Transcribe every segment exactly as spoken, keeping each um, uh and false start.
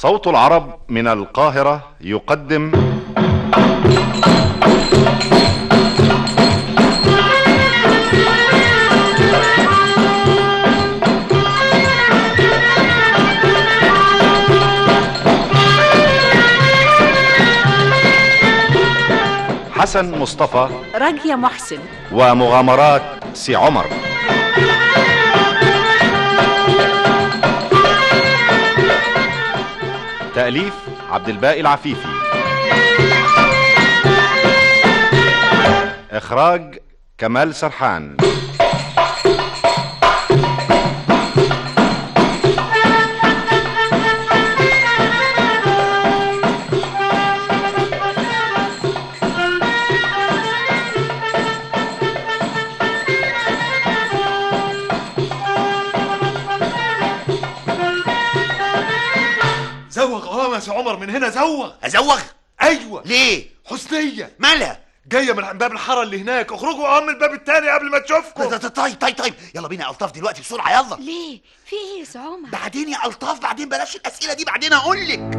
صوت العرب من القاهرة يقدم حسن مصطفى، راجية محسن، ومغامرات سي عمر. تأليف عبد الباقي العفيفي، إخراج كمال سرحان. زوغ اه يا سي عمر، من هنا زوغ. ازوغ؟ ايوه. ليه؟ حسنية مالها؟ جايه من باب الحاره اللي هناك. اخرجوا اه من الباب التاني قبل ما تشوفكم. طيب طيب طيب يلا بينا يا الطاف دلوقتي بسرعه، يلا. ليه؟ في ايه يا سي عمر؟ بعدين يا الطاف، بعدين بلاش الاسئله دي، بعدين اقول لك.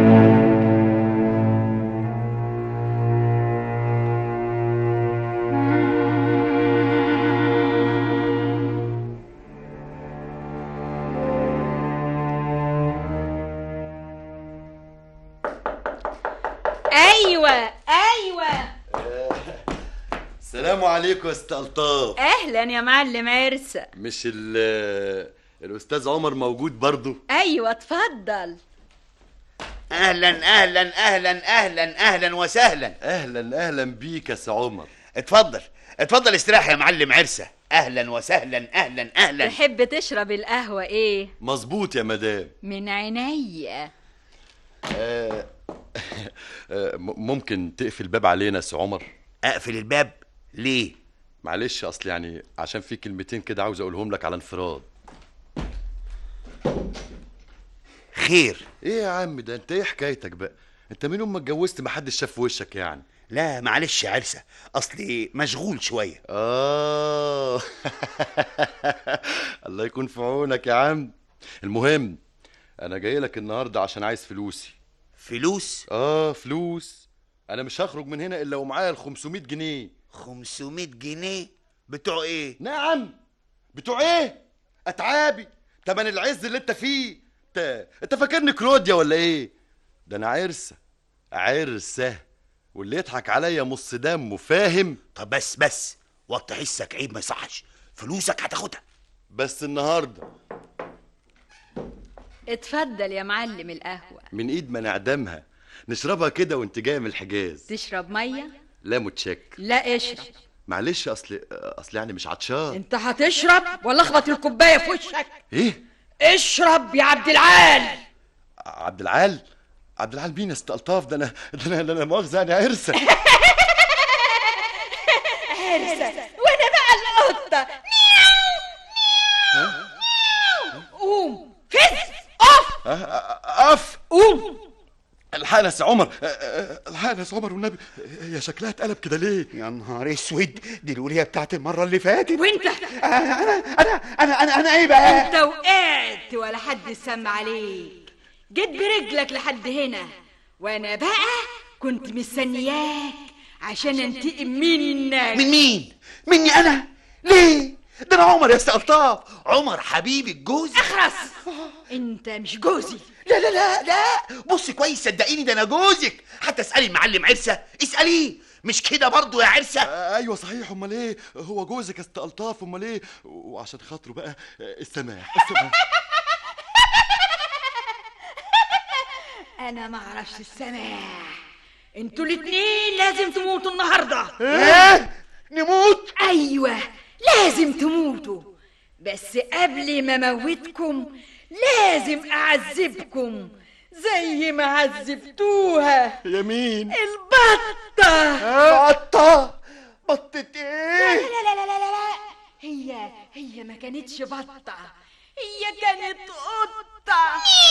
ايوه ايوه. السلام عليكم يا ست الطاف. اهلا يا معلم عرسة. مش ال الاستاذ عمر موجود برضو؟ ايوه اتفضل. اهلا اهلا اهلا اهلا اهلا وسهلا. اهلا اهلا بيك يا سي عمر. اتفضل اتفضل استراح يا معلم عرسة. اهلا وسهلا اهلا اهلا. تحب تشرب القهوة ايه؟ مظبوط يا مدام. من عينيا. آه آه ممكن تقفل الباب علينا يا سي عمر؟ اقفل الباب ليه؟ معلش، اصل يعني عشان في كلمتين كده عاوز اقولهم لك على انفراد. خير؟ ايه يا عم ده، انت ايه حكايتك بقى؟ انت من يوم ما اتجوزت ما حدش شاف وشك يعني؟ لا معلش يا عرسة، اصلي مشغول شويه. اه الله يكون في عونك يا عم. المهم انا جاي لك النهارده عشان عايز فلوسي. فلوس؟ اه فلوس. انا مش هخرج من هنا الا ومعايا ال خمسمية جنيه. خمسمية جنيه؟ بتوع ايه؟ نعم بتوع ايه؟ اتعابي تمن العز اللي انت فيه. انت انت فاكرني كلوديا ولا ايه؟ ده انا عرسه عرسه، واللي يضحك عليا مص دمه، فاهم؟ طب بس بس وطي حسك، عيب ما يصحش. فلوسك هتاخدها بس النهارده. اتفضل يا معلم القهوة. من ايد ما نعدمها، نشربها كده وانت جاي من الحجاز. تشرب مية؟ لا متشكر. لا اشرب. معلش اصل اصل يعني مش عطشان. انت هتشرب ولا اخبط الكوبايه في وشك؟ ايه؟ اشرب يا عبد العال. عبد العال؟ عبد العال مين يا ست الطاف؟ ده انا ده انا ده انا مؤاخذه يعني عرسه. عرسه وانا بقى القطه. قوم فز اقف اقف. قوم. الحقنا يا سي عمر، الحقنا يا سي عمر والنبي. هي شكلها اتقلب كده ليه؟ يا نهار اسود، دي الوليه بتاعت المره اللي فاتت. وانت؟ انا انا انا انا انا, أنا ايه بقى؟ انت وقعت ولا حد سمع عليك، جيت برجلك لحد هنا، وانا بقى كنت مستنياك عشان انتقم منك. من مين؟ مني انا؟ ليه؟ ده انا عمر يا ست الطاف، عمر حبيبي الجوز. اخرس، انت مش جوزي. لا لا لا لا، بص كويس صدقيني، ده انا جوزك. حتى اسالي المعلم عرسه، اساليه. مش كده برضو يا عرسه؟ آه ايوه صحيح. امال ايه؟ هو جوزك يا ست الطاف. امال ايه؟ وعشان خاطره بقى السماح السماح. انا ما اعرفش السماح. انتوا الاتنين لازم تموتوا النهارده. ايه؟ نموت؟ ايوه لازم تموتوا، بس قبل ما اموتكم لازم اعذبكم زي ما عذبتوها. يمين البطة. بطة؟ بطة ايه؟ لا لا لا لا لا لا، هي هي ما كانتش بطة، هي كانت قطة.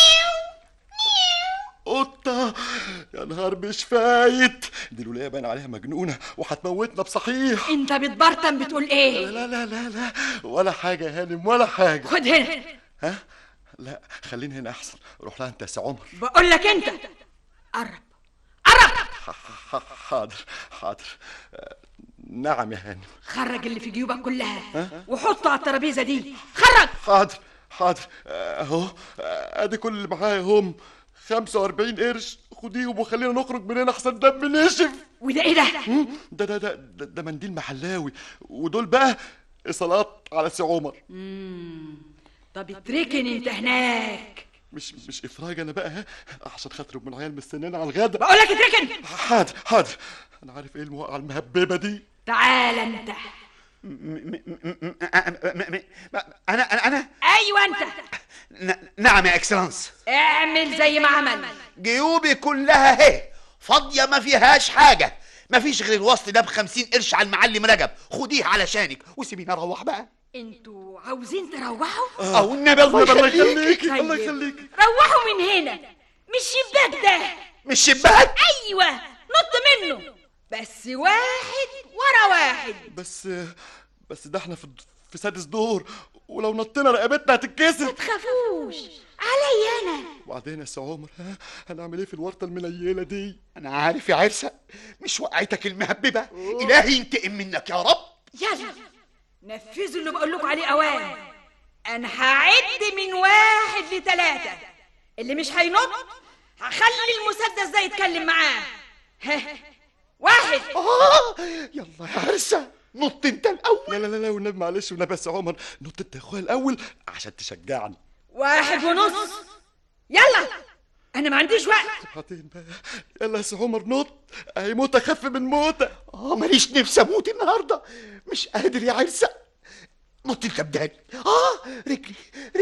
قطة؟ يا نهار مش فايت، دي الولاية باين عليها مجنونة وهتموتنا بصحيح. انت بتبرطم بتقول ايه؟ لا لا لا لا ولا حاجة يا هانم ولا حاجة. خد هنا. ها لا خليني هنا احسن. روح لها انت يا سي عمر. بقول لك انت قرب قرب. ح- ح- حاضر حاضر. آه، نعم يا هانم. خرج اللي في جيوبك كلها وحطه على الترابيزه دي. خرج. حاضر حاضر. آه، اهو آه، ادي كل اللي معايا هم خمسة وأربعين قرش. خديهم وخلينا نخرج من هنا احسن دم نشف. وده ايه ده؟ ده ده ده ده, ده منديل محلاوي، ودول بقى ايصالات على سي عمر. طب اتركن انت هناك. مش مش افراج انا بقى، ها؟ عشان خاطر ام العيال مستنينا على الغدا. بقول لك اتركن. حاضر حاضر. انا عارف ايه الموقعه المهببه دي. تعال انت. انا انا انا ايوه انت. ن- نعم يا اكسلانس. اعمل زي ما عمل. جيوبي كلها اهي فاضيه ما فيهاش حاجه، ما فيش غير الوصل ده بخمسين قرش على المعلم رجب. خديه علشانك وسيبيني اروح بقى. انتوا عاوزين تروحوا؟ او النبي الله الله يخليك. يخليكي الله طيب. يخليكي. روحوا من هنا. مش شباك ده. مش شباك. ايوه نط منه. بس واحد ورا واحد. بس بس ده احنا في في سادس دور، ولو نطينا رقبتنا هتتكسر. تخافوش علي انا. وبعدين يا سي عمر، ها هنعمل ايه في الورطه المنيله دي؟ انا عارف يا عرسه، مش وقعتك المهببه. الهي ينتقم منك يا رب. يلا نفذوا اللي بقول لكم عليه اوان. انا هعد من واحد لثلاثة. اللي مش هينط هخلي المسدس ده يتكلم معاه. ها واحد. آه يلا يا عرسه نط انت الاول. لا لا لا لا والنبي معلش والنبي يا سي عمر، نط انت يا اخويا الاول عشان تشجعني. واحد ونص. يلا انا ما عنديش وقت. بعدين بقى يلا يا سي عمر نط، اهي موته اخف من موته. اه ماليش نفسي اموت النهارده، مش قادر يا عرسه. نط انت بدالي. اه رجلي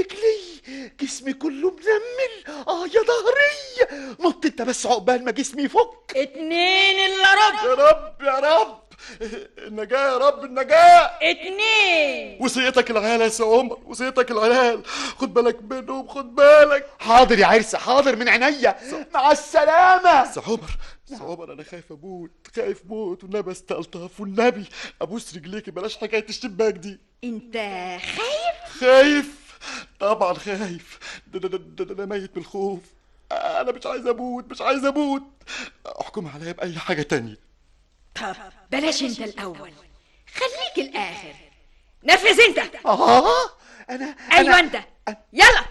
رجلي جسمي كله منمل. اه يا ظهري. نط انت بس عقبال ما جسمي يفك. اتنين الا ربع. يا رب يا رب النجاة يا رب النجاة. اتنين. وصيتك العيال يا سي عمر، وصيتك العيال، خد بالك منهم خد بالك. حاضر يا عرسه حاضر من عينيا. مع السلامه. سي عمر سي عمر انا خايف اموت خايف موت والنبي استلطف والنبي ابوس رجليكي بلاش حكايه الشباك دي. انت خايف؟ خايف طبعا خايف. ده ده ده, ده, ده, ده ميت من الخوف. انا مش عايز اموت مش عايز اموت. احكم عليا باي حاجه تانية. طب بلاش انت الاول، خليك الاخر. نفذ انت. اه انا ايوه أنا... انت. يلا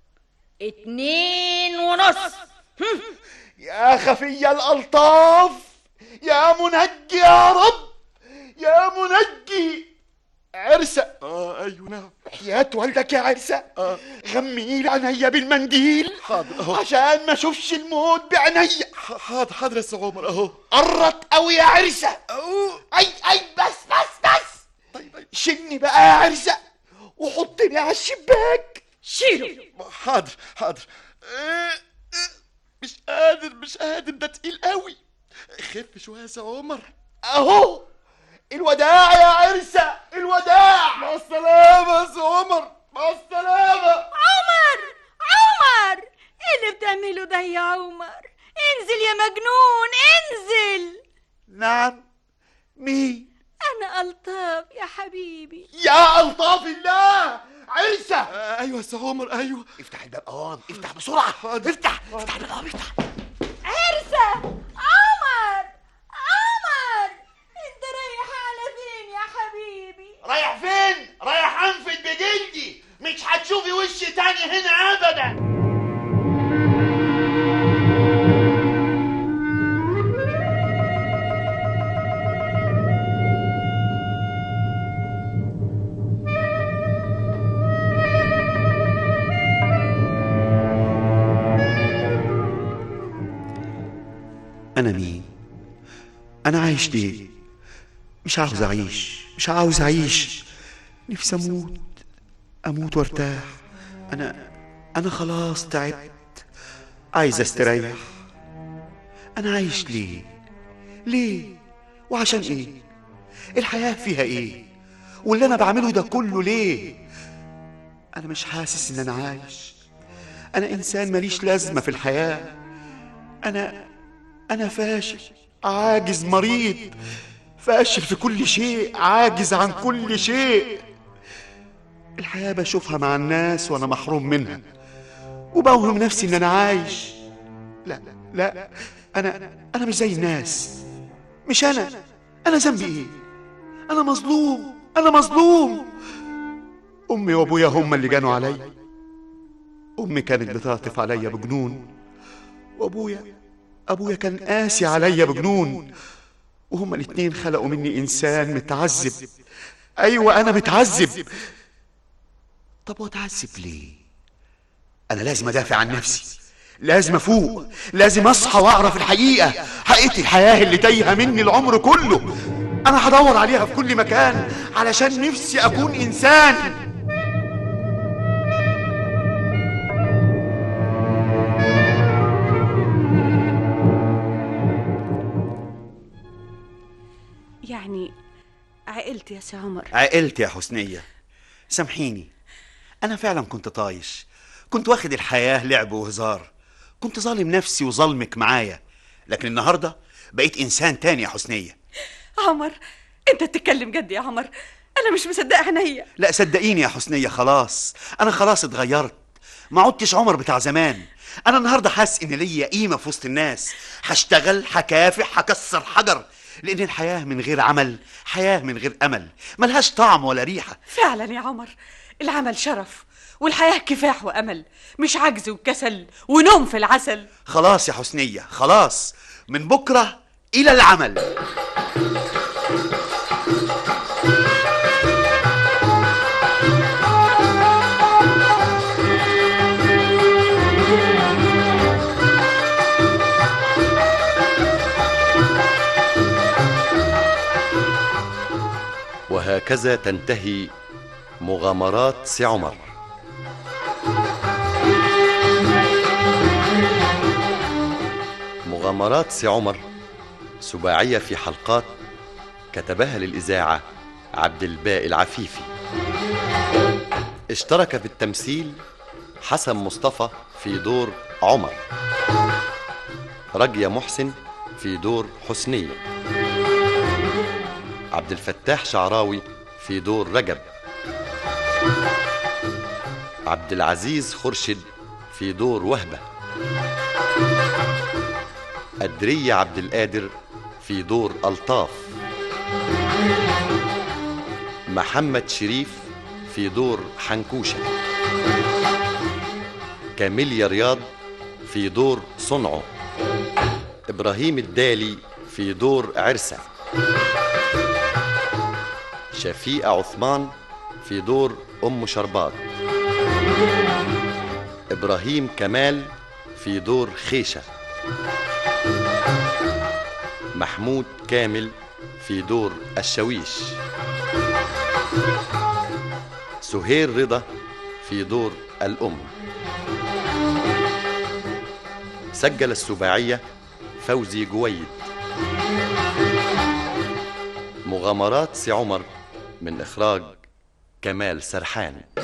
اتنين ونص. هم. يا خفي الالطاف يا منجي يا رب يا منجي. عرسه. اه ايوه نعم. حياة والدك يا عرسه. آه. غمي لي عينيا بالمنديل. حاضر اهو. عشان ما اشوفش الموت بعينيا. ح- حاضر حاضر يا سي عمر اهو. قرت قوي يا عرسه. أوه. اي اي بس بس بس. طيب طيب شني بقى يا عرسه وحطني على الشباك. شيله. حاضر حاضر. آه، آه، مش قادر مش قادر ده تقيل قوي. خف شويه يا سي عمر. اهو الوداع يا عرسه الوداع. مع السلامه يا سي عمر مع السلامه. عمر عمر ايه اللي بتعمله ده يا عمر؟ انزل يا مجنون انزل. نعم مين؟ انا الطاف يا حبيبي. يا الطاف الله. عرسه. آه، ايوه يا سي عمر ايوه. افتح الباب اوام افتح بسرعه. حاضر. افتح افتح الباب اوام افتح. عرسة. عمر عمر انت رايح على فين يا حبيبي؟ رايح فين؟ رايح انفد بجلدي. مش هتشوفي وش تاني هنا ابدا. أنا مين؟ أنا عايش ليه؟ مش عاوز أعيش مش عاوز أعيش. نفسي أموت أموت وارتاح. أنا أنا خلاص تعبت عايز أستريح. أنا عايش ليه؟ ليه؟ وعشان إيه؟ الحياة فيها إيه؟ واللي أنا بعمله ده كله ليه؟ أنا مش حاسس إن أنا عايش. أنا إنسان ماليش لازمة في الحياة. أنا أنا فاشل عاجز مريض فاشل في كل شيء عاجز عن كل شيء. الحياة بشوفها مع الناس وأنا محروم منها. وبوهم نفسي ان انا عايش. لا لا، انا انا مش زي الناس. مش انا انا ذنبي ايه؟ انا مظلوم، انا مظلوم. امي وابويا هم اللي جانوا عليا. امي كانت بتعطف عليا بجنون، وابويا ابويا كان قاسي عليا بجنون، وهما الاتنين خلقوا مني انسان متعذب. ايوه انا متعذب. طب واتعذب ليه؟ انا لازم ادافع عن نفسي، لازم افوق، لازم اصحى واعرف الحقيقه، حقيقه الحياه اللي تايهه مني العمر كله. انا هدور عليها في كل مكان علشان نفسي اكون انسان. يعني عقلت يا سي عمر؟ عقلت يا حسنية، سامحيني. أنا فعلا كنت طايش، كنت واخد الحياة لعب وهزار، كنت ظالم نفسي وظلمك معايا، لكن النهاردة بقيت إنسان تاني يا حسنية. عمر أنت تتكلم جد يا عمر؟ أنا مش مصدقة عينيا. لا صدقيني يا حسنية، خلاص أنا خلاص اتغيرت، ما عدتش عمر بتاع زمان. أنا النهاردة حاسس إن ليا قيمة في وسط الناس، هشتغل، هكافح، هكسر حجر، لأن الحياة من غير عمل حياة من غير أمل، ملهاش طعم ولا ريحة. فعلا يا عمر، العمل شرف، والحياة كفاح وأمل، مش عجز وكسل ونوم في العسل. خلاص يا حسنية، خلاص، من بكرة إلى العمل. وهكذا تنتهي مغامرات سي عمر. مغامرات سي عمر سباعية في حلقات، كتبها للإذاعة عبد الباقي العفيفي. اشترك في التمثيل حسن مصطفى في دور عمر، رجية محسن في دور حسنية، عبد الفتاح شعراوي في دور رجب، عبد العزيز خرشد في دور وهبة، أدرية عبد القادر في دور ألطاف، محمد شريف في دور حنكوشة، كاميليا رياض في دور صنعه، إبراهيم الدالي في دور عرسة، شفيقة عثمان في دور أم شربات، إبراهيم كمال في دور خيشة، محمود كامل في دور الشويش، سهير رضا في دور الأم. سجل السباعية فوزي جويد. مغامرات سي عمر من إخراج كمال سرحان.